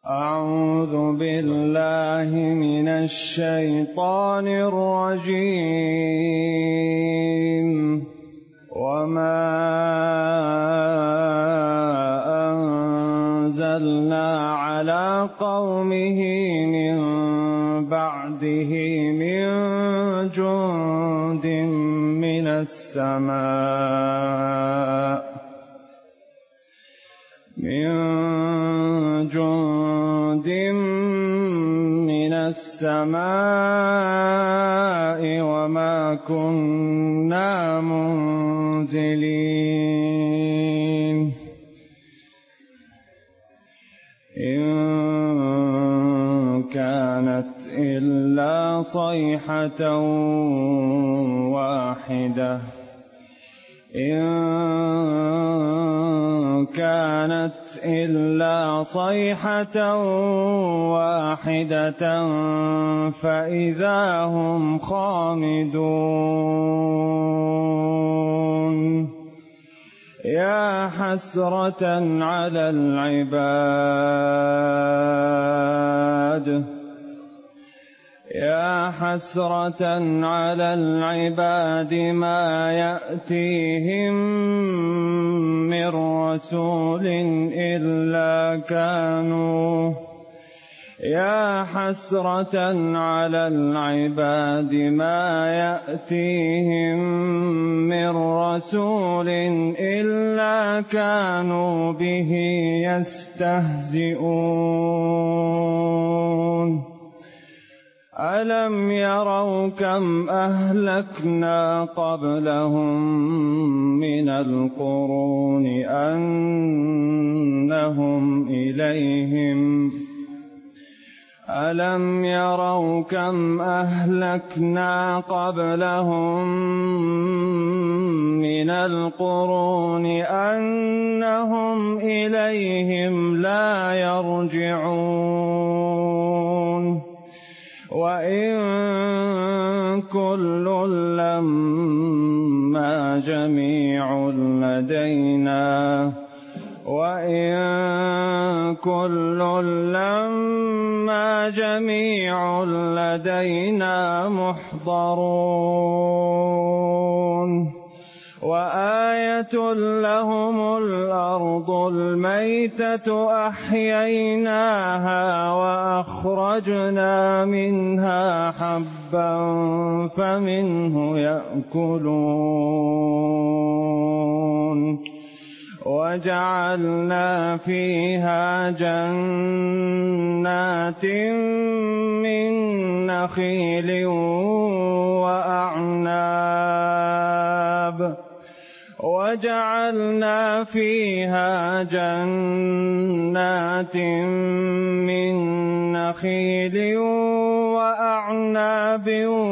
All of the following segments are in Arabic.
أعوذ بالله من الشيطان الرجيم. وما أنزلنا على قومه من بعده من جند من السماء وما كنا منزلين. إن كانت إلا صيحة واحدة فإذا هم خامدون. يا حسرة على العباد ما يأتيهم من رسول إلا كانوا به يستهزئون. ألم يروا كم أهلكنا قبلهم من القرون أنهم إليهم لا يرجعون. وإن كل لما جميع لدينا محضرون. وآية لهم الأرض الميتة أحييناها وأخرجنا منها حبا فمنه يأكلون. وجعلنا فيها جنات من نخيل وأعناب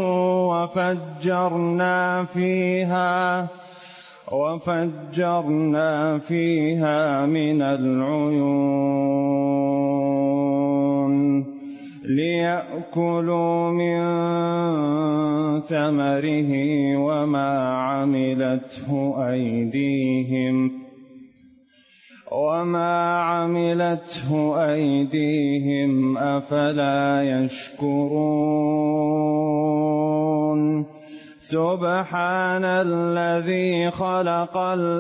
وفجرنا فيها من العيون ليأكلوا من ثمره وما عملته أيديهم أفلا يشكرون. سبحان الذي خلق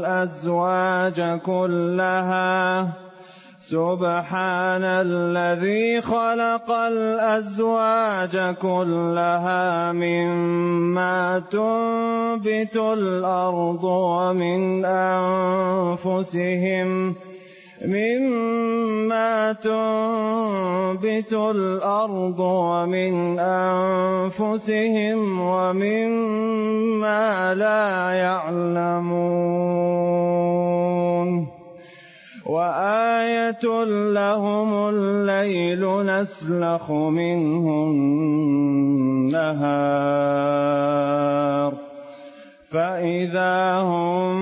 الأزواج كلها مما تنبت الأرض ومن أنفسهم ومما لا يعلمون. وآية لهم الليل نسلخ منه النهار فإذا هم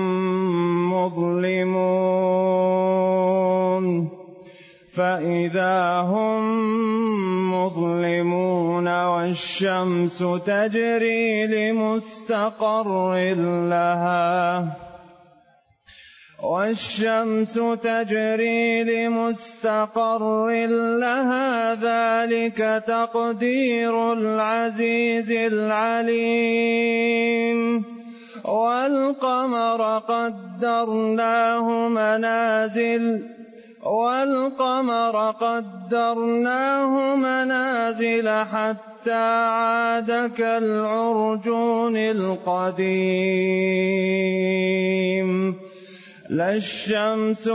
مظلمون والشمس تجري لمستقر لها والشمس تجري لمستقر لها ذلك تقدير العزيز العليم والقمر قدرناه منازل حتى عاد كالعرجون القديم لا الشمس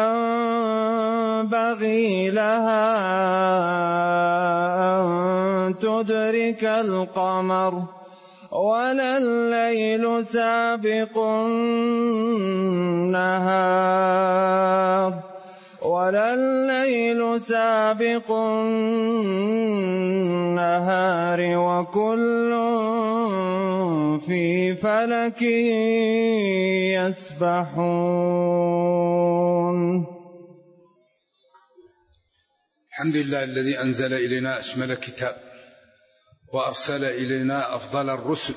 ينبغي لها أن تدرك القمر ولا الليل سابق النهار وكل في فلك يسبحون. الحمد لله الذي أنزل إلينا أشمل كتاب وأرسل إلينا أفضل الرسل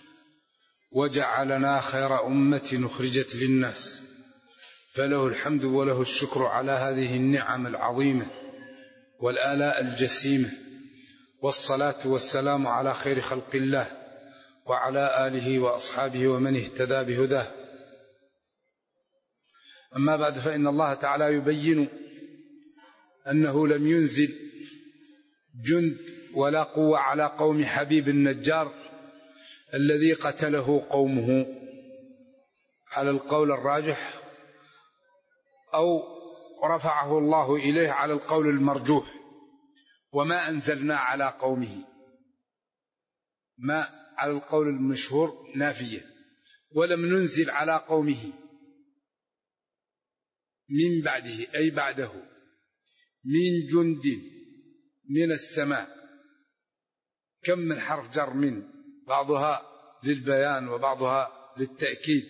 وجعلنا خير أمة أخرجت للناس، فله الحمد وله الشكر على هذه النعم العظيمة والآلاء الجسيمة، والصلاة والسلام على خير خلق الله وعلى آله وأصحابه ومن اهتدى بهداه. أما بعد، فإن الله تعالى يبين أنه لم ينزل جند ولا قوة على قوم حبيب النجار الذي قتله قومه على القول الراجح، أو رفعه الله إليه على القول المرجوح. وما أنزلنا على قومه، ما على القول المشهور نافية، ولم ننزل على قومه من بعده أي بعده من جند من السماء. كم من حرف جر من، بعضها للبيان وبعضها للتأكيد.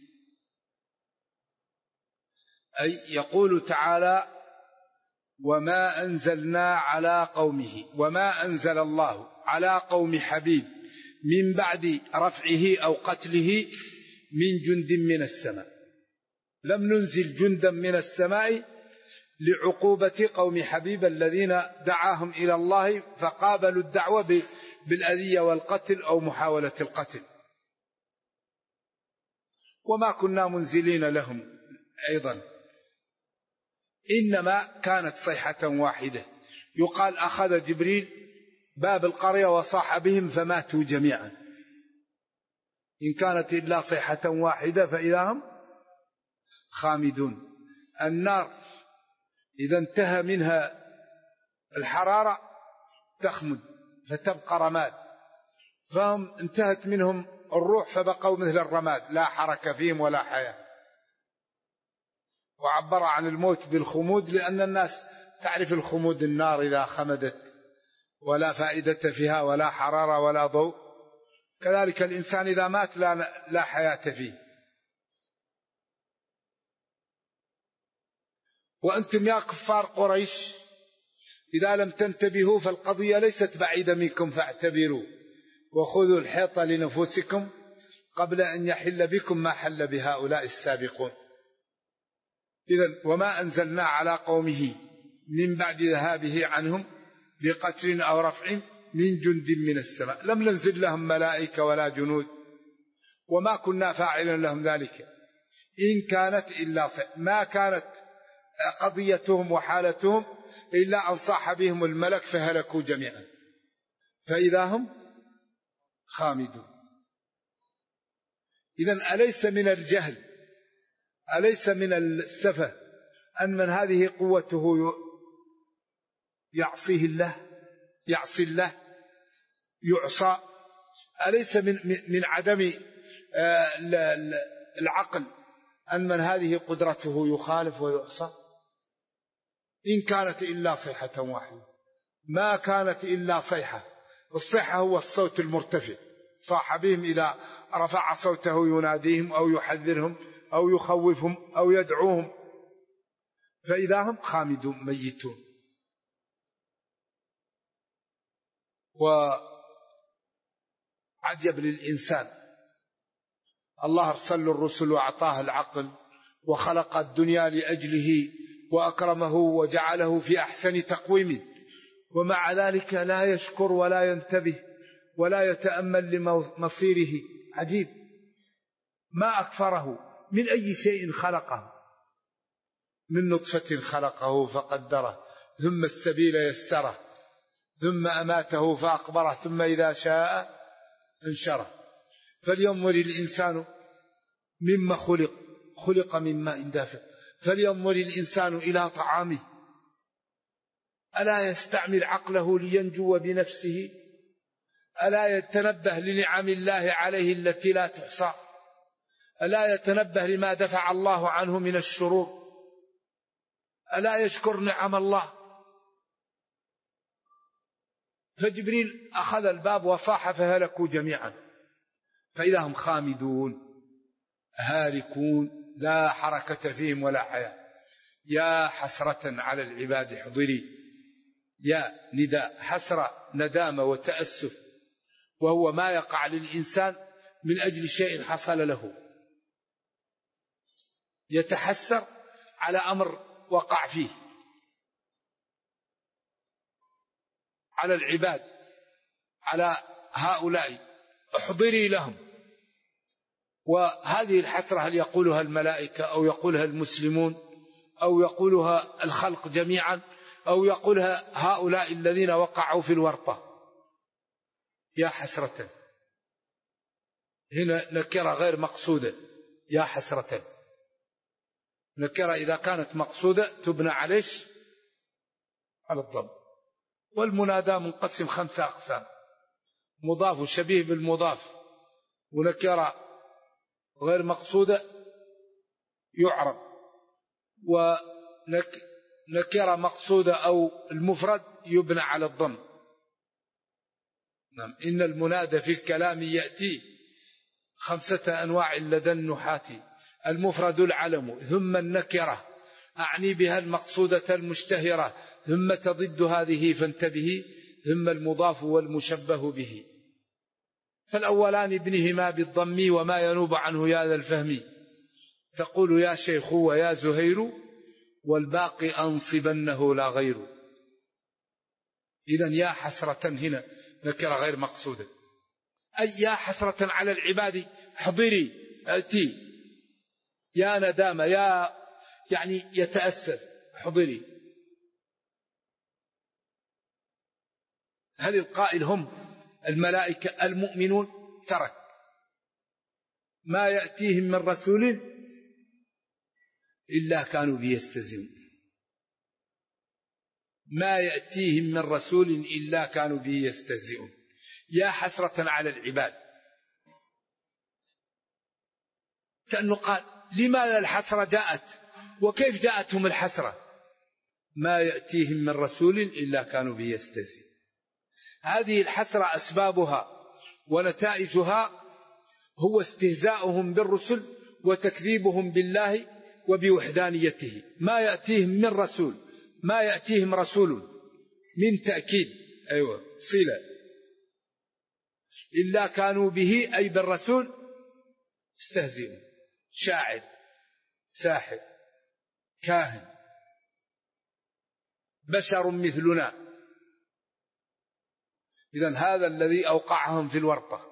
أي يقول تعالى: وما أنزلنا على قومه، وما أنزل الله على قوم حبيب من بعد رفعه أو قتله من جند من السماء. لم ننزل جندا من السماء لعقوبة قوم حبيب الذين دعاهم إلى الله فقابلوا الدعوة بالأذية والقتل أو محاولة القتل. وما كنا منزلين لهم أيضا، إنما كانت صيحة واحدة. يقال أخذ جبريل باب القرية وصاح بهم فماتوا جميعا. إن كانت إلا صيحة واحدة فإذا هم خامدون. النار إذا انتهى منها الحرارة تخمد فتبقى رماد، فهم انتهت منهم الروح فبقوا مثل الرماد، لا حركة فيهم ولا حياة. وعبر عن الموت بالخمود لأن الناس تعرف الخمود، النار إذا خمدت ولا فائدة فيها ولا حرارة ولا ضوء. كذلك الإنسان إذا مات لا حياة فيه. وأنتم يا كفار قريش إذا لم تنتبهوا فالقضية ليست بعيدة منكم، فاعتبروا وخذوا الحيط لنفوسكم قبل أن يحل بكم ما حل بهؤلاء السابقون. إذن وما أنزلنا على قومه من بعد ذهابه عنهم بقتل أو رفع من جند من السماء. لم ننزل لهم ملائكة ولا جنود، وما كنا فاعلا لهم ذلك. إن كانت إلا ما كانت قضيتهم وحالتهم إلا أن صاح بهم الملك فهلكوا جميعا فإذا هم خامدون. إذن أليس من الجهل، أليس من السفه أن من هذه قوته يعصيه الله، يعصي الله، يعصى؟ أليس من عدم العقل أن من هذه قدرته يخالف ويعصى؟ إن كانت إلا صيحة واحدة، ما كانت إلا صيحة. الصيحة هو الصوت المرتفع، صاح بهم إذا رفع صوته يناديهم أو يحذرهم أو يخوفهم أو يدعوهم فإذا هم خامدون ميتون. وعجب للإنسان، الله أرسل الرسل وأعطاه العقل وخلق الدنيا لأجله وأكرمه وجعله في أحسن تقويم، ومع ذلك لا يشكر ولا ينتبه ولا يتأمل لمصيره. عجيب، ما أكفره. من أي شيء خلقه؟ من نطفة خلقه فقدره، ثم السبيل يسره، ثم أماته فأقبره، ثم إذا شاء انشره. فلينظر الإنسان مما خلق من ماء دافق، فلينظر الإنسان إلى طعامه، ألا يستعمل عقله لينجو بنفسه؟ ألا يتنبه لنعم الله عليه التي لا تحصى؟ ألا يتنبه لما دفع الله عنه من الشرور؟ ألا يشكر نعم الله؟ فجبريل أخذ الباب وصاح فهلكوا جميعا، فإذا هم خامدون هالكون لا حركة فيهم ولا حياة. يا حسرة على العباد احضري، يا نداء حسرة، ندامة وتأسف، وهو ما يقع للإنسان من أجل شيء حصل له، يتحسر على أمر وقع فيه. على العباد، على هؤلاء احضري لهم. وهذه الحسرة هل يقولها الملائكة أو يقولها المسلمون أو يقولها الخلق جميعا أو يقولها هؤلاء الذين وقعوا في الورطة؟ يا حسرة، هنا نكرة غير مقصودة. يا حسرة نكرة إذا كانت مقصودة تبنى عليش على الضم. والمنادى منقسم 5 أقسام: مضاف شبيه بالمضاف، ونكرة غير مقصودة يعرب، ونكرة مقصودة أو المفرد يبنى على الضم. نعم، إن المنادى في الكلام يأتي 5 أنواع لدى النحاة: المفرد العلم، ثم النكرة أعني بها المقصودة المشتهرة، ثم تضد هذه فانتبه، ثم المضاف والمشبه به. فالأولان ابنهما بالضم وما ينوب عنه يا ذا الفهم، تقول يا شيخ ويا زهير، والباقي أنصبنه لا غير. إذن يا حسرة هنا نكرة غير مقصودة، أي يا حسرة على العباد احضري أتي، يا ندامة، يعني يتأسف، احضري. هل القائل هم الملائكة المؤمنون؟ ترك ما يأتيهم من رسول إلا كانوا به يستهزئون، ما يأتيهم من رسول إلا كانوا به يستهزئون. يا حسرة على العباد، كأنه قال لماذا الحسرة جاءت وكيف جاءتهم الحسرة؟ ما يأتيهم من رسول إلا كانوا به يستهزئون. هذه الحسرة أسبابها ونتائجها هو استهزاؤهم بالرسل وتكذيبهم بالله وبوحدانيته. ما يأتيهم من رسول، ما يأتيهم رسول من تأكيد، أيوة صلة، إلا كانوا به أي بالرسول استهزئون. شاعر، ساحر، كاهن، بشر مثلنا. إذن هذا الذي أوقعهم في الورطة.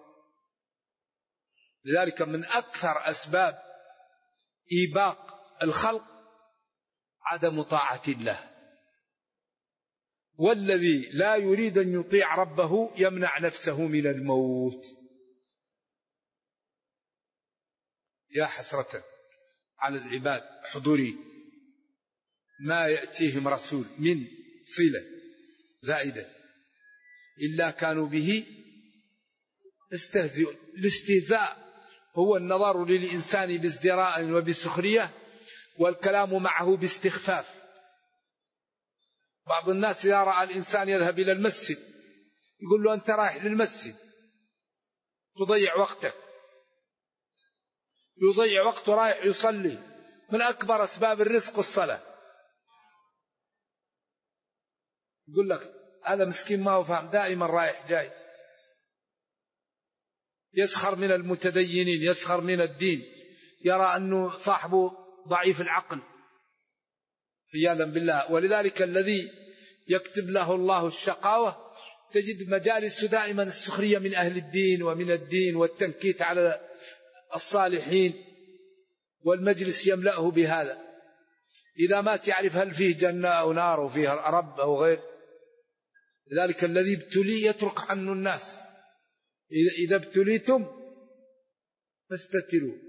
لذلك من أكثر أسباب إيباق الخلق عدم طاعة الله، والذي لا يريد أن يطيع ربه يمنع نفسه من الموت. يا حسرة على العباد احضري، ما يأتيهم رسول من صلة زائدة إلا كانوا به استهزئون. الاستهزاء هو النظر للإنسان بازدراء وبسخرية، والكلام معه باستخفاف. بعض الناس إذا رأى الإنسان يذهب إلى المسجد يقول له أنت رايح للمسجد تضيع وقتك، يضيع وقته رايح يصلي. من أكبر أسباب الرزق الصلاة. يقول لك هذا مسكين ما هو فاهم، دائما رايح جاي، يسخر من المتدينين، يسخر من الدين، يرى أنه صاحبه ضعيف العقل عياذا بالله. ولذلك الذي يكتب له الله الشقاوة تجد مجالس دائما السخرية من أهل الدين ومن الدين والتنكيت على الصالحين، والمجلس يملأه بهذا. إذا ما تعرف هل فيه جنة أو نار وفيه رب أو غير. لذلك الذي ابتلي يترك عنه الناس. إذا ابتليتم فاستتروا.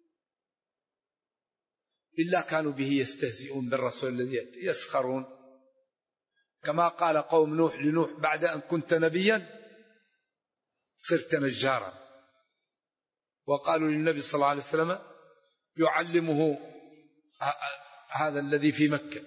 إلا كانوا به يستهزئون بالرسول الذي يسخرون، كما قال قوم نوح لنوح بعد أن كنت نبيا صرت نجارا. وقالوا للنبي صلى الله عليه وسلم يعلمه هذا الذي في مكة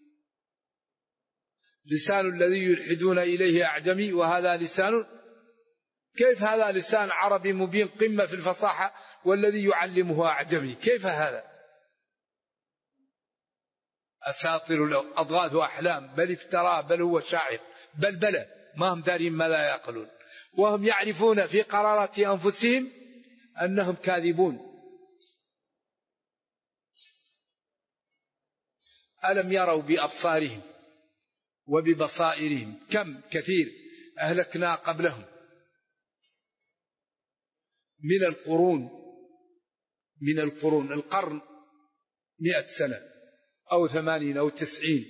لسان الذي يلحدون إليه أعجمي وهذا لسان. كيف هذا لسان عربي مبين قمة في الفصاحة والذي يعلمه أعجمي؟ كيف هذا؟ أساطير الأضغاث وأحلام، بل افترى، بل هو شاعر، بل بلى، ما هم دارين ما لا يعقلون، وهم يعرفون في قرارات أنفسهم أنهم كاذبون. ألم يروا بأبصارهم وببصائرهم كم كثير أهلكنا قبلهم من القرون القرن 100 سنة أو 80 أو 90،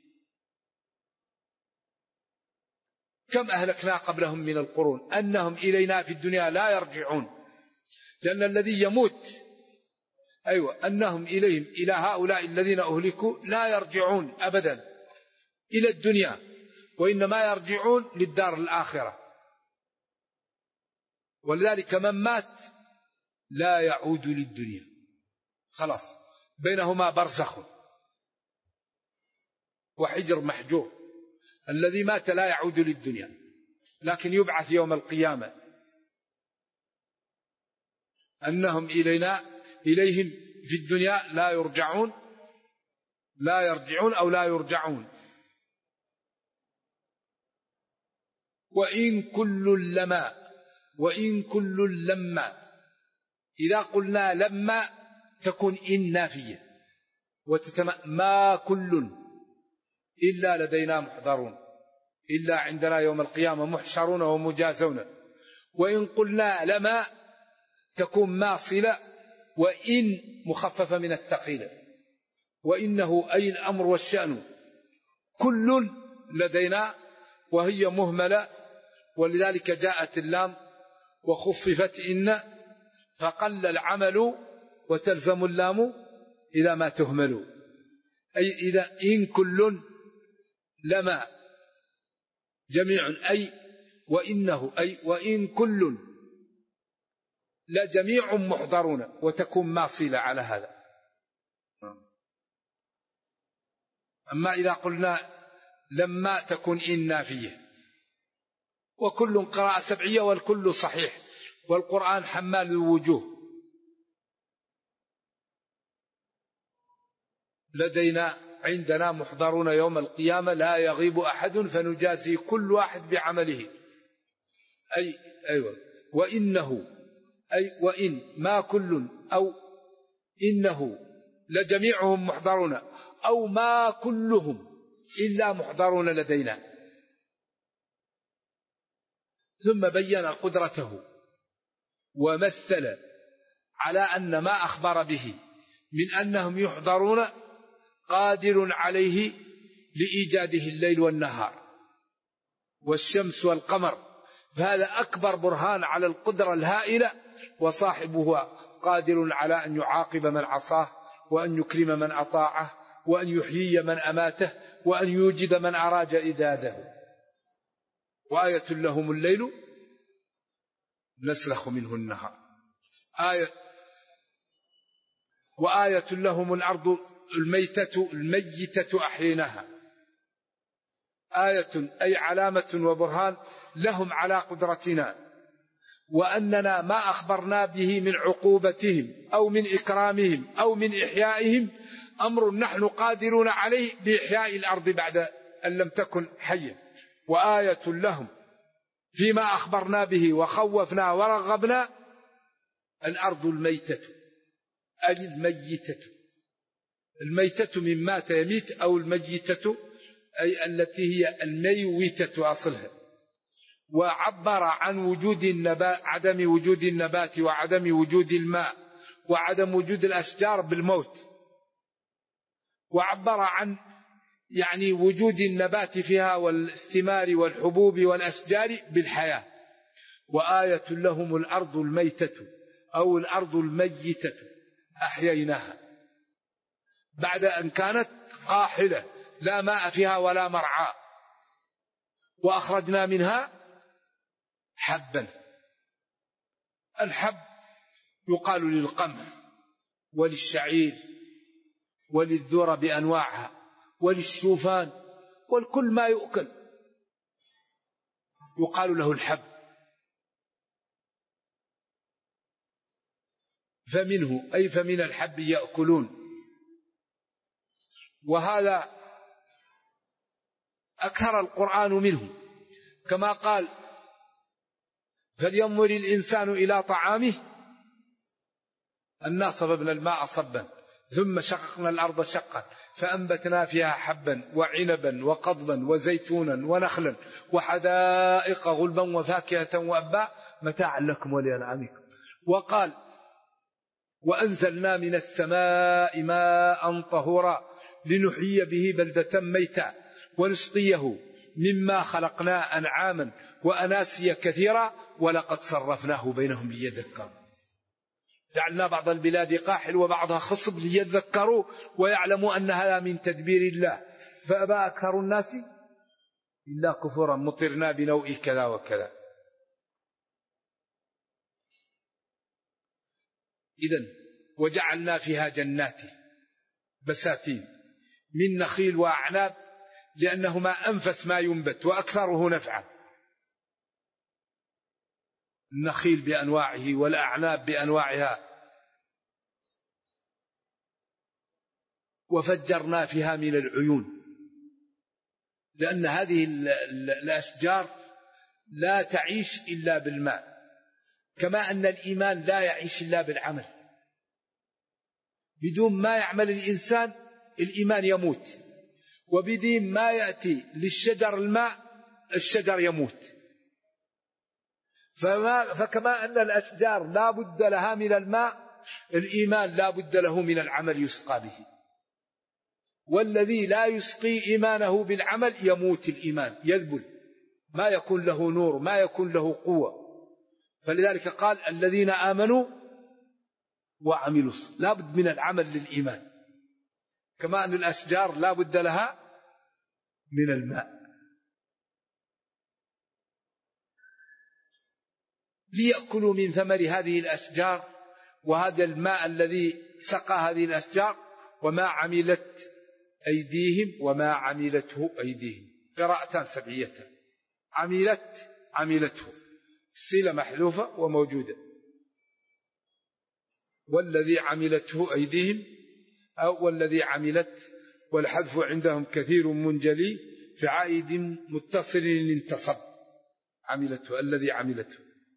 كم أهلكنا قبلهم من القرون أنهم إلينا في الدنيا لا يرجعون. لأن الذي يموت أنهم إليهم إلى هؤلاء الذين أهلكوا لا يرجعون أبدا إلى الدنيا، وإنما يرجعون للدار الآخرة. ولذلك من مات لا يعود للدنيا، خلاص بينهما برزخ وحجر محجور. الذي مات لا يعود للدنيا، لكن يبعث يوم القيامة أنهم إليهم في الدنيا لا يرجعون أو لا يرجعون. وإن كل لما إذا قلنا لما تكون إن نافية ما كل إلا لدينا محضرون، إلا عندنا يوم القيامة محشرون ومجازون. وإن قلنا لما تكون ما صلة، وإن مخففة من الثقيلة، وإنه أي الأمر والشأن كل لدينا وهي مهملة. ولذلك جاءت اللام وخففت إن فقل العمل وتلزم اللام إذا ما تهمل. أي إذا إن كل لما جميع وإنه وإن كل لجميع محضرون، وتكون ماصلة على هذا. أما إذا قلنا لما تكون إن نافية. وكل قراءة سبعية والكل صحيح، والقرآن حمال الوجوه. عندنا محضرون يوم القيامة لا يغيب أحد فنجازي كل واحد بعمله. وإن ما كل أو إنه لجميعهم محضرون أو ما كلهم إلا محضرون لدينا. ثم بين قدرته ومثل على أن ما أخبر به من أنهم يحضرون قادر عليه لإيجاده الليل والنهار والشمس والقمر، فهذا أكبر برهان على القدرة الهائلة. وصاحبه قادر على أن يعاقب من عصاه، وأن يكرم من أطاعه، وأن يحيي من أماته، وأن يوجد من أراد إداده. وآية لهم الليل نسلخ منه النهار، وآية لهم الأرض الميتة أحييناها. آية أي علامة وبرهان لهم على قدرتنا، وأننا ما أخبرنا به من عقوبتهم أو من إكرامهم أو من إحيائهم أمر نحن قادرون عليه بإحياء الأرض بعد أن لم تكن حية. وآية لهم فيما أخبرنا به وخوفنا ورغبنا الأرض الميتة أي الميتة الميتة من مات يميت، أو الميتة أي التي هي الميوتة أصلها. وعبر عن وجود النبات، عدم وجود النبات وعدم وجود الماء وعدم وجود الأشجار بالموت، وعبر عن يعني وجود النبات فيها والثمار والحبوب والأشجار بالحياة. وآية لهم الأرض الميتة أو الأرض الميتة أحييناها بعد أن كانت قاحلة لا ماء فيها ولا مرعى، وأخرجنا منها حبا. الحب يقال للقمح وللشعير وللذرة بأنواعها وللشوفان والكل ما يؤكل يقال له الحب. فمنه أي فمن الحب يأكلون. وهذا أكثر القرآن منه، كما قال فلينظر الإنسان إلى طعامه أنا صببنا الماء صبا ثم شققنا الأرض شقا فأنبتنا فيها حبا وعنبا وقضبا وزيتونا ونخلا وحدائق غلبا وفاكهة وأبا متاعا لكم ولأنعامكم. وقال وأنزلنا من السماء ماء طهورا لنحيي به بلدة ميتا ونسقيه مما خلقنا أنعاما وأناسيا كثيرا ولقد صرفناه بينهم ليذكروا. جعلنا بعض البلاد قاحل وبعضها خصب ليذكروا ويعلموا أن هذا من تدبير الله فأبى أكثر الناس إلا كفورا مطرنا بنوء كذا وكذا. إذن وجعلنا فيها جنات بساتين من نخيل وأعناب لأنهما أنفس ما ينبت وأكثره نفعا. النخيل بأنواعه والأعناب بأنواعها. وفجرنا فيها من العيون لأن هذه الأشجار لا تعيش إلا بالماء، كما أن الإيمان لا يعيش إلا بالعمل. بدون ما يعمل الإنسان الإيمان يموت، وبدون ما يأتي للشجر الماء الشجر يموت. فكما أن الأشجار لا بد لها من الماء الإيمان لا بد له من العمل يسقى به. والذي لا يسقي إيمانه بالعمل يموت الإيمان يذبل، ما يكون له نور ما يكون له قوة. فلذلك قال الذين آمنوا وعملوا لا بد من العمل للإيمان، كما أن الأشجار لا بد لها من الماء. ليأكلوا من ثمر هذه الأشجار وهذا الماء الذي سقى هذه الأشجار وما عملت أيديهم وما عملته أيديهم. قراءتان سبعيتان. عملته الصلة محذوفة وموجودة، والذي عملته أيديهم أو والذي عملت، والحذف عندهم كثير منجلي في عائد متصل انتصب. عملته الذي عملته.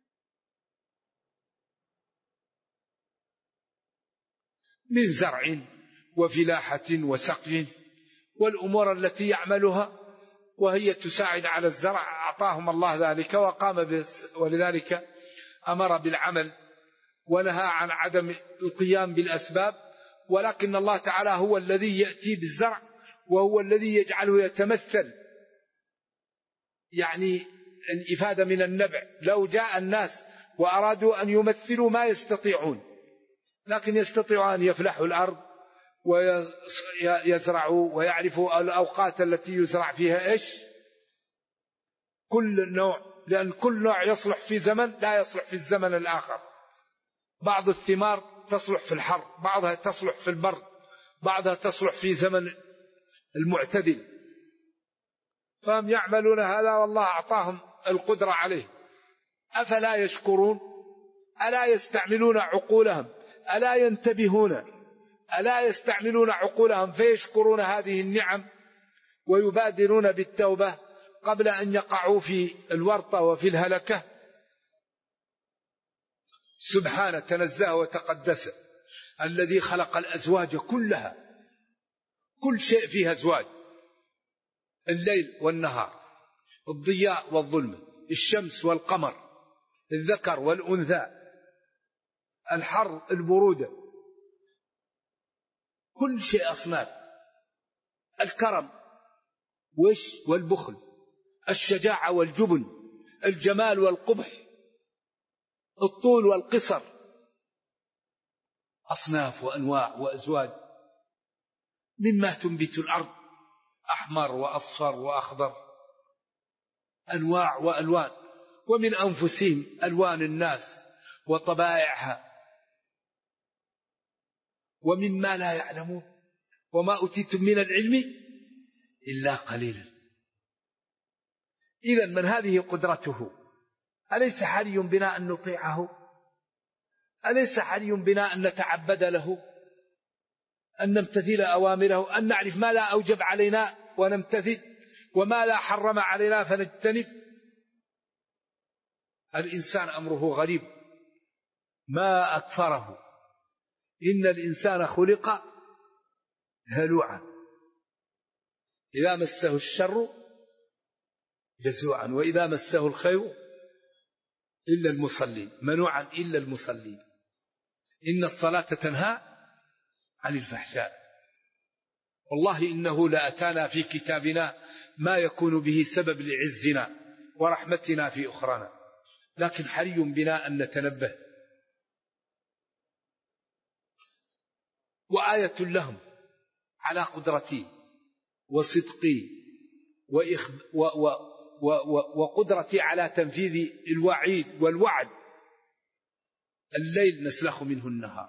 من زرع وفلاحة وسقي والأمور التي يعملها وهي تساعد على الزرع أعطاهم الله ذلك وقام ولذلك أمر بالعمل ونهى عن عدم القيام بالأسباب. ولكن الله تعالى هو الذي يأتي بالزرع وهو الذي يجعله يتمثل، يعني الإفادة من النبع. لو جاء الناس وأرادوا أن يمثلوا ما يستطيعون، لكن يستطيعوا أن يفلحوا الأرض ويزرعوا ويعرفوا الأوقات التي يزرع فيها إيش كل نوع، لأن كل نوع يصلح في زمن لا يصلح في الزمن الآخر. بعض الثمار تصلح في الحر، بعضها تصلح في البرد، بعضها تصلح في زمن المعتدل. فهم يعملون هذا والله أعطاهم القدرة عليه. أفلا يشكرون؟ ألا يستعملون عقولهم؟ ألا ينتبهون؟ ألا يستعملون عقولهم فيشكرون هذه النعم ويبادرون بالتوبة قبل أن يقعوا في الورطة وفي الهلكة؟ سبحانه تنزه وتقدس الذي خلق الأزواج كلها كل شيء فيه أزواج، الليل والنهار، الضياء والظلمة، الشمس والقمر، الذكر والأنثى، الحر البرودة، كل شيء أصناف، الكرم والبخل، الشجاعة والجبن، الجمال والقبح، الطول والقصر، أصناف وأنواع وأزواج، مما تنبت الأرض أحمر وأصفر وأخضر، أنواع وألوان، ومن أنفسهم ألوان الناس وطبائعها، ومما لا يعلمون، وما أوتيتم من العلم إلا قليلا. إذن من هذه قدرته، أليس حري بنا أن نطيعه؟ أليس حري بنا أن نتعبد له، أن نمتثل أوامره، أن نعرف ما لا أوجب علينا ونمتثل، وما لا حرم علينا فنجتنب؟ الإنسان أمره غريب، ما أكفره، إن الإنسان خلق هلوعا إذا مسه الشر جزوعا وإذا مسه الخير إلا المصلين، منوعا إلا المصلين، إن الصلاة تنهى عن الفحشاء. والله إنه لأتانا في كتابنا ما يكون به سبب لعزنا ورحمتنا في أخرانا، لكن حري بنا أن نتنبه. وآية لهم على قدرتي وصدقي وقدرتي على تنفيذ الوعيد والوعد. الليل نسلخ منه النهار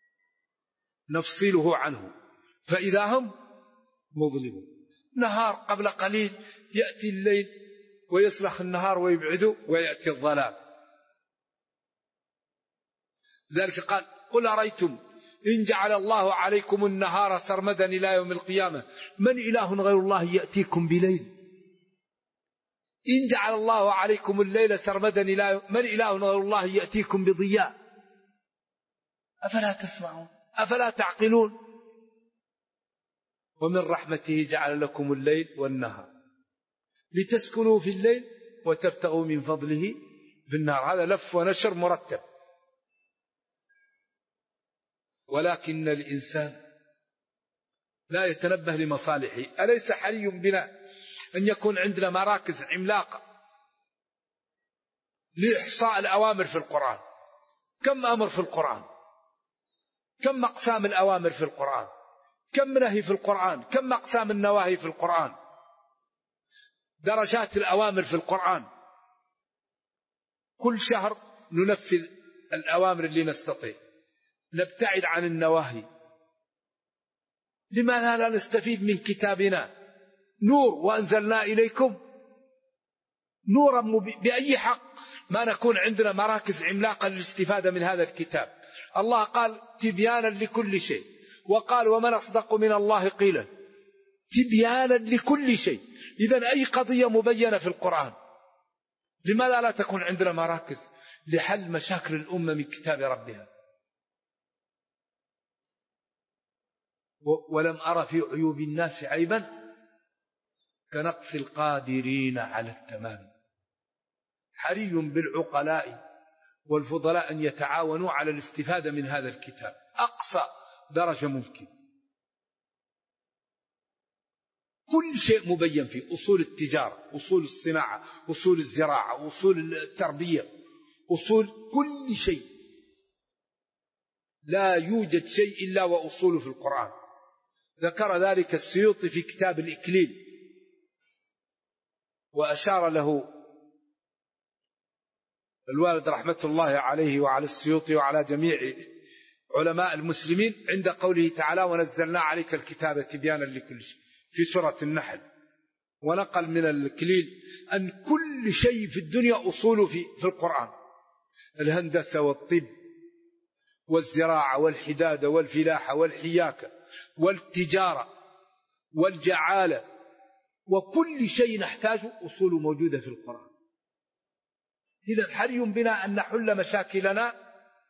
نفصله عنه فإذا هم مظلمون. نهار قبل قليل يأتي الليل ويسلخ النهار ويبعده ويأتي الظلام. ذلك قال قل أريتم إن جعل الله عليكم النهار سرمدا إلى يوم القيامة من إله غير الله يأتيكم بليل. إن جعل الله عليكم الليل سرمدا إلى من إله غير الله يأتيكم بضياء أفلا تسمعون أفلا تعقلون. ومن رحمته جعل لكم الليل والنهار لتسكنوا في الليل وتبتغوا من فضله في النهار. هذا لف ونشر مرتب. ولكن الإنسان لا يتنبه لمصالحه. أليس حري بنا أن يكون عندنا مراكز عملاقة لإحصاء الأوامر في القرآن؟ كم أمر في القرآن، كم أقسام الأوامر في القرآن، كم نهي في القرآن، كم أقسام النواهي في القرآن، درجات الأوامر في القرآن. كل شهر ننفذ الأوامر اللي نستطيع، نبتعد عن النواهي. لماذا لا نستفيد من كتابنا؟ نور وأنزلنا إليكم نورا بأي حق ما نكون عندنا مراكز عملاقة للاستفادة من هذا الكتاب؟ الله قال تبيانا لكل شيء، وقال ومن أصدق من الله قيلا، تبيانا لكل شيء. إذن أي قضية مبينة في القرآن. لماذا لا تكون عندنا مراكز لحل مشاكل الأمة من كتاب ربها؟ ولم أرى في عيوب الناس عيبا كنقص القادرين على التمام. حري بالعقلاء والفضلاء أن يتعاونوا على الاستفادة من هذا الكتاب أقصى درجة ممكن. كل شيء مبين فيه، أصول التجارة، أصول الصناعة، أصول الزراعة، أصول التربية، أصول كل شيء. لا يوجد شيء إلا وأصوله في القرآن. ذكر ذلك السيوطي في كتاب الإكليل، وأشار له الوالد رحمة الله عليه وعلى السيوطي وعلى جميع علماء المسلمين عند قوله تعالى ونزلنا عليك الكتاب تبيانا لكل شيء في سورة النحل. ونقل من الإكليل أن كل شيء في الدنيا أصوله في القرآن: الهندسة والطب والزراعة والحدادة والفلاحة والحياكة والتجارة والجعالة، وكل شيء نحتاج أصول موجودة في القرآن. إذن حري بنا أن نحل مشاكلنا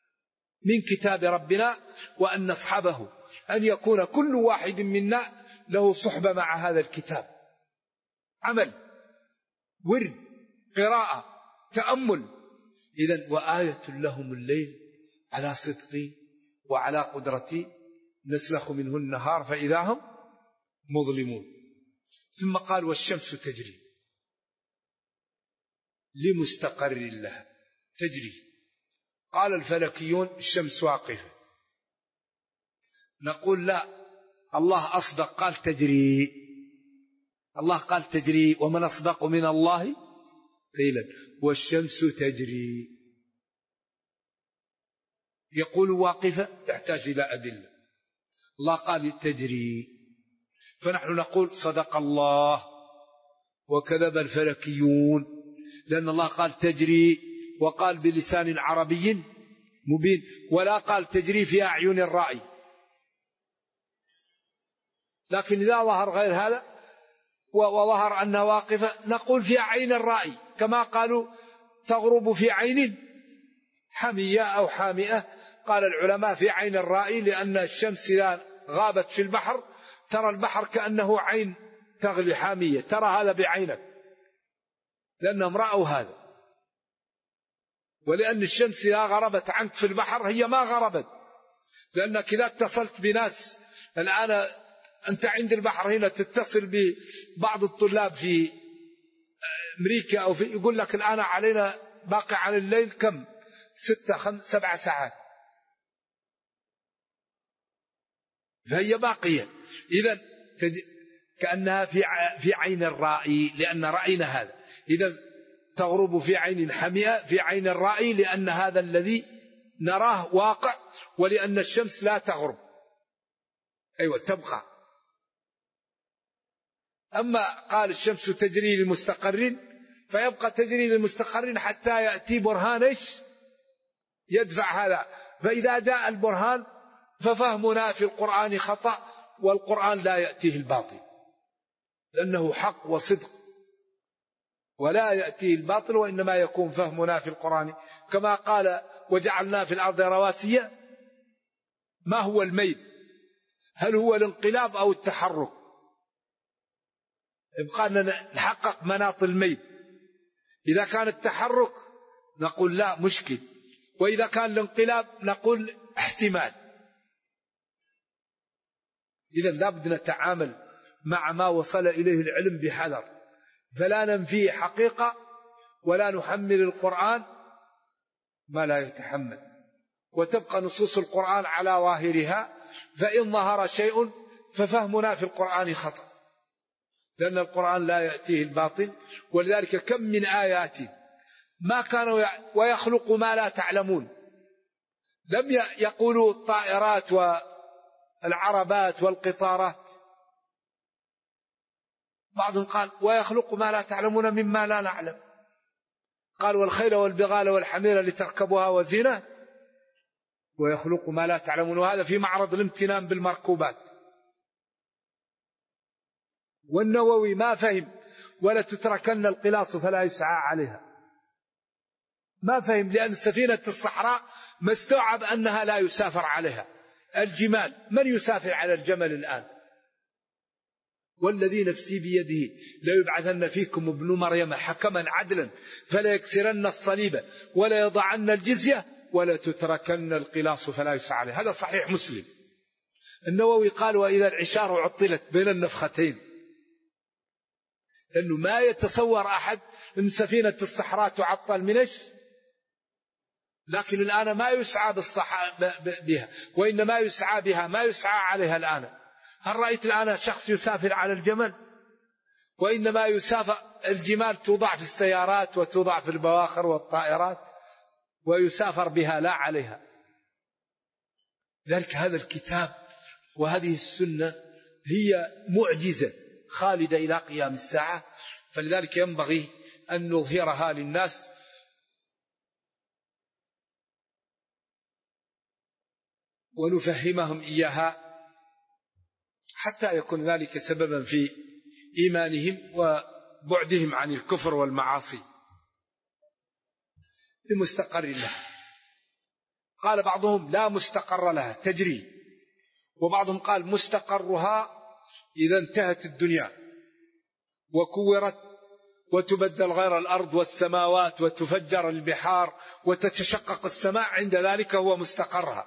من كتاب ربنا وأن نصحبه، أن يكون كل واحد منا له صحبة مع هذا الكتاب، عمل، ورد، قراءة، تأمل. إذن وآية لهم الليل على صدقي وعلى قدرتي نسلخ منه النهار فإذا هم مظلمون. ثم قال والشمس تجري لمستقر لها، تجري. قال الفلكيون الشمس واقفة، نقول لا، الله أصدق، قال تجري. الله قال تجري، ومن أصدق من الله قيلا. والشمس تجري، يقول واقفة يحتاج إلى أدلة، الله قال تجري، فنحن نقول صدق الله وكذب الفلكيون، لأن الله قال تجري وقال بلسان عربي مبين، ولا قال تجري في أعين الرأي. لكن إذا ظهر غير هذا وظهر أنها واقفة نقول في عين الرأي، كما قالوا تغرب في عين حمية أو حامئة. قال العلماء في عين الرأي، لأن الشمس إذا غابت في البحر ترى البحر كأنه عين تغلي حامية، ترى هذا بعينك، لأنهم رأوا هذا. ولأن الشمس إذا غربت عنك في البحر هي ما غربت، لأنك إذا اتصلت بناس الآن، أنت عند البحر هنا تتصل ببعض الطلاب في أمريكا أو في، يقول لك الآن علينا باقي عن الليل كم، 6-7 ساعات، فهي باقية. إذن كأنها في عين الرائي، لأن رأينا هذا. إذن تغرب في عين حمئة في عين الرائي، لأن هذا الذي نراه واقع، ولأن الشمس لا تغرب، أيوة تبقى. أما قال الشمس تجري لمستقر، فيبقى تجري للمستقر حتى يأتي برهان يدفع هذا. فإذا جاء البرهان ففهمنا في القرآن خطأ، والقرآن لا يأتيه الباطل، لأنه حق وصدق ولا يأتيه الباطل، وإنما يكون فهمنا في القرآن كما قال وجعلنا في الأرض رواسي. ما هو الميل؟ هل هو الانقلاب أو التحرك؟ يبقى أن نحقق مناط الميل. إذا كان التحرك نقول لا مشكل، وإذا كان الانقلاب نقول احتمال. إذا لابد نتعامل مع ما وصل إليه العلم بحذر، فلا ننفيه حقيقة ولا نحمل القرآن ما لا يتحمل، وتبقى نصوص القرآن على ظاهرها. فإن ظهر شيء ففهمنا في القرآن خطأ، لأن القرآن لا يأتيه الباطل. ولذلك كم من آيات ما كانوا ويخلق ما لا تعلمون. لم يقولوا الطائرات والعربات والقطارات، بعضهم قال ويخلق ما لا تعلمون مما لا نعلم. قال والخيل والبغال والحمير لتركبوها وزينة، ويخلق ما لا تعلمون، وهذا في معرض الامتنان بالمركوبات. والنووي ما فهم ولا تتركن القلاص فلا يسعى عليها، ما فهم، لأن سفينة الصحراء ما استوعب أنها لا يسافر عليها. الجمال، من يسافر على الجمل الآن؟ والذي نفسي بيده ليبعثن فيكم ابن مريم حكما عدلا فلا يكسرن الصليب ولا يضعن الجزية ولا تتركن القلاص فلا يسعى عليها. هذا صحيح مسلم. النووي قال وإذا العشار عطلت بين النفختين، لأنه ما يتصور أحد أن سفينة الصحراء تعطل من إيش؟ لكن الآن ما يسعى بها، وإنما يسعى بها ما يسعى عليها الآن. هل رأيت الآن شخص يسافر على الجمل؟ وإنما يسافر الجمال توضع في السيارات وتوضع في البواخر والطائرات ويسافر بها لا عليها. ذلك هذا الكتاب وهذه السنة هي معجزة خالدة إلى قيام الساعة، فلذلك ينبغي أن نظهرها للناس ونفهمهم إياها حتى يكون ذلك سببا في إيمانهم وبعدهم عن الكفر والمعاصي. بمستقر لها، قال بعضهم لا مستقر لها تجري، وبعضهم قال مستقرها إذا انتهت الدنيا وكورت وتبدل غير الأرض والسماوات وتفجر البحار وتتشقق السماء، عند ذلك هو مستقرها.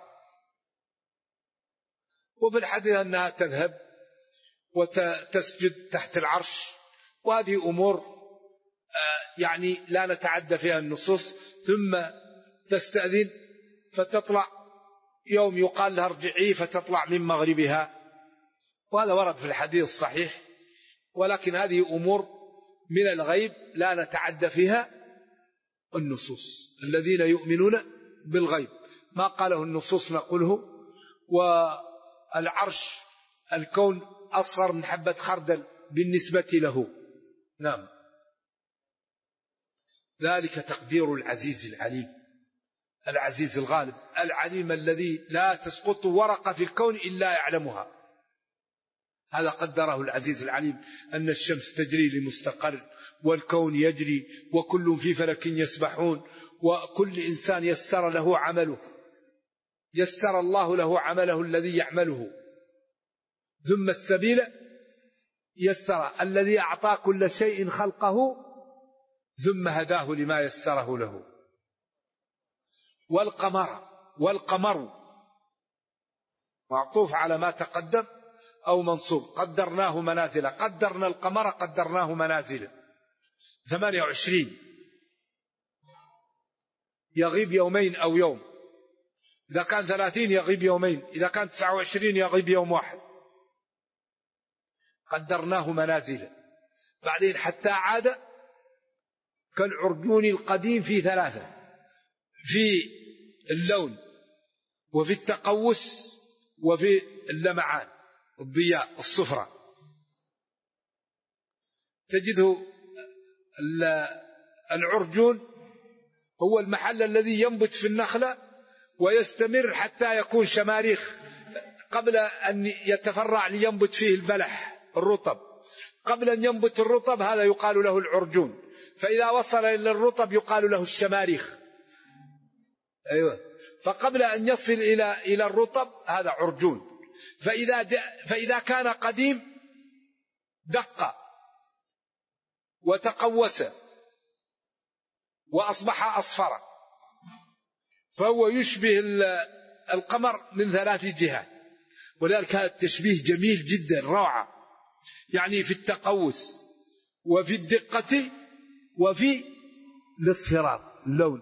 وفي الحديث أنها تذهب وتسجد تحت العرش، وهذه أمور يعني لا نتعدى فيها النصوص. ثم تستأذن فتطلع يوم يقال لها ارجعي فتطلع من مغربها، وهذا ورد في الحديث الصحيح. ولكن هذه أمور من الغيب لا نتعدى فيها النصوص. الذين يؤمنون بالغيب ما قاله النصوص نقوله. والعرش الكون أصغر من حبة خردل بالنسبة له. نعم. ذلك تقدير العزيز العليم، العزيز الغالب العليم الذي لا تسقط ورقة في الكون إلا يعلمها. هذا قدره العزيز العليم، أن الشمس تجري لمستقر والكون يجري وكل في فلك يسبحون، وكل إنسان يسر له عمله، يسر الله له عمله الذي يعمله. ثم السبيل يسر الذي أعطى كل شيء خلقه ثم هداه لما يسره له. والقمر معطوف على ما تقدم أو منصوب، قدرناه منازل، قدرنا القمر قدرناه منازل. 28 يغيب يومين أو يوم، إذا كان 30 يغيب يومين، إذا كان 29 يغيب يوم واحد. قدرناه منازل. بعدين حتى عاد كالعرجون القديم في 3، في اللون وفي التقوس وفي اللمعان الضياء الصفرة. تجده العرجون هو المحل الذي ينبت في النخلة ويستمر حتى يكون شماريخ قبل أن يتفرع لينبت فيه البلح الرطب. قبل أن ينبت الرطب هذا يقال له العرجون، فإذا وصل إلى الرطب يقال له الشماريخ. أيوة. فقبل أن يصل إلى الرطب هذا عرجون. فإذا كان قديم دق وتقوس وأصبح أصفر، فهو يشبه القمر من 3 جهات. ولذلك هذا التشبيه جميل جدا روعة، يعني في التقوس وفي الدقة وفي الاصفرار اللون.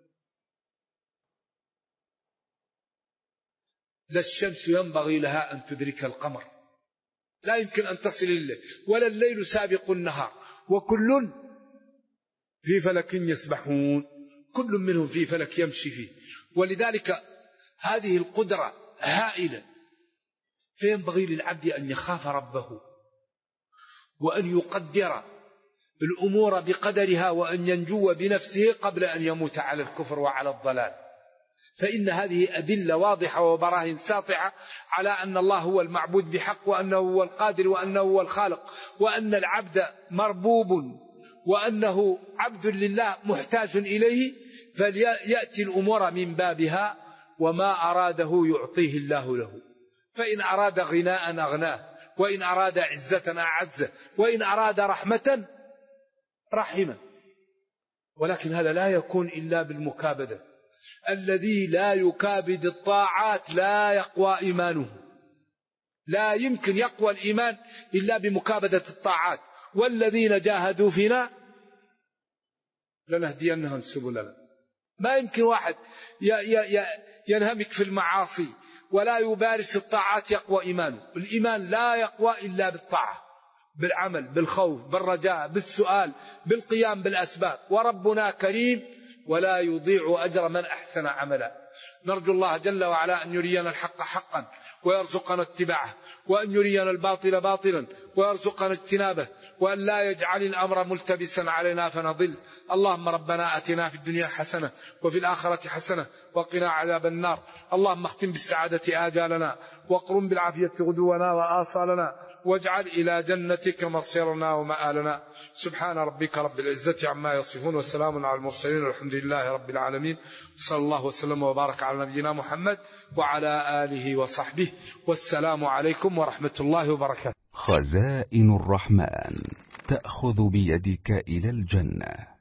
لا الشمس ينبغي لها أن تدرك القمر، لا يمكن أن تصل الليل، ولا الليل سابق النهار، وكل في فلك يسبحون، كل منهم في فلك يمشي فيه. ولذلك هذه القدرة هائلة، فينبغي للعبد أن يخاف ربه وأن يقدر الأمور بقدرها وأن ينجو بنفسه قبل أن يموت على الكفر وعلى الضلال. فإن هذه أدلة واضحة وبراهين ساطعة على أن الله هو المعبود بحق، وأنه هو القادر، وأنه هو الخالق، وأن العبد مربوب، وأنه عبد لله محتاج إليه، فليأتي الأمور من بابها، وما أراده يعطيه الله له. فإن أراد غناء أغناه، وإن أراد عزة أعزه، وإن أراد رحمة رحمه. ولكن هذا لا يكون إلا بالمكابدة. الذي لا يكابد الطاعات لا يقوى إيمانه. لا يمكن يقوى الإيمان إلا بمكابدة الطاعات. والذين جاهدوا فينا لنهدينهم سبلنا. ما يمكن واحد ينهمك في المعاصي ولا يبارس الطاعات يقوى إيمانه. الإيمان لا يقوى إلا بالطاعة، بالعمل، بالخوف، بالرجاء، بالسؤال، بالقيام بالأسباب. وربنا كريم ولا يضيع أجر من أحسن عملا. نرجو الله جل وعلا أن يرينا الحق حقا ويرزقنا اتباعه، وأن يرينا الباطل باطلا ويرزقنا اجتنابه، وأن لا يجعل الأمر ملتبسا علينا فنضل. اللهم ربنا آتنا في الدنيا حسنة وفي الآخرة حسنة وقنا عذاب النار. اللهم اختم بالسعادة آجالنا، واقرم بالعافية غدونا وآصالنا، واجعل إلى جنتك مصيرنا ومآلنا. سبحان ربك رب العزة عما يصفون، وسلام على المرسلين، والحمد لله رب العالمين. صلى الله وسلم وبارك على نبينا محمد وعلى آله وصحبه، والسلام عليكم ورحمة الله وبركاته. خزائن الرحمن تأخذ بيدك إلى الجنة.